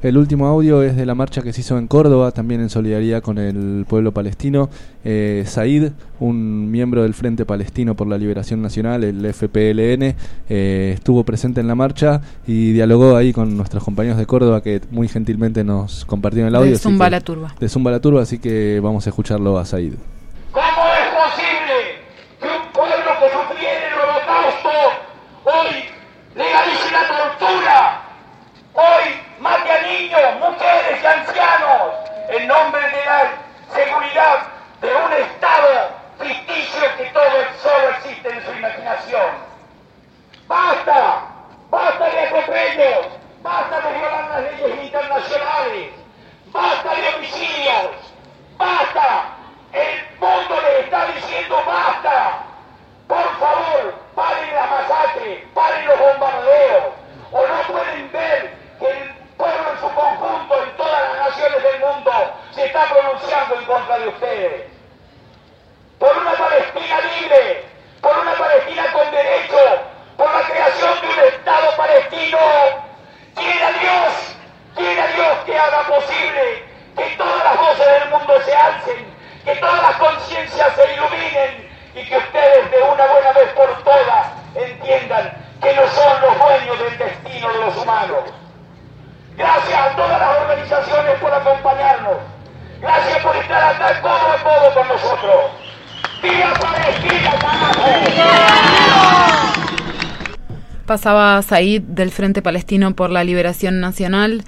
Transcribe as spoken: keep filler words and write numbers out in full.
El último audio es de la marcha que se hizo en Córdoba, también en solidaridad con el pueblo palestino. Eh, Said, un miembro del Frente Palestino por la Liberación Nacional, el F P L N, eh, estuvo presente en la marcha y dialogó ahí con nuestros compañeros de Córdoba que muy gentilmente nos compartieron el audio. De Zumba la Turba. De Zumba la Turba, así que vamos a escucharlo a Said. ¿Cómo es posible que un pueblo que sufriera el holocausto hoy legalice la tortura? Hoy mate a niños, mujeres y ancianos en nombre de la seguridad de un Estado ficticio que todo solo existe en su imaginación. ¡Basta! ¡Basta de atropellos! ¡Basta de violar las leyes internacionales! ¡Basta de homicidios! ¡Basta! El mundo le está diciendo basta. Por favor, paren las masacres, paren los bombardeos. O no pueden ver que el pueblo en su conjunto, en todas las naciones del mundo, se está pronunciando en contra de ustedes. Por una Palestina libre, por una Palestina con derecho, por la creación de un Estado palestino. Quiera Dios, quiera Dios que haga posible que todas las voces del mundo se alcen, que todas las conciencias se iluminen y que ustedes de una buena vez por todas entiendan que no son los dueños del destino de los humanos. Gracias a todas las organizaciones por acompañarnos. Gracias por estar acá codo a codo con nosotros. ¡Viva Palestina, carajo! Pasaba Said del Frente Palestino por la Liberación Nacional.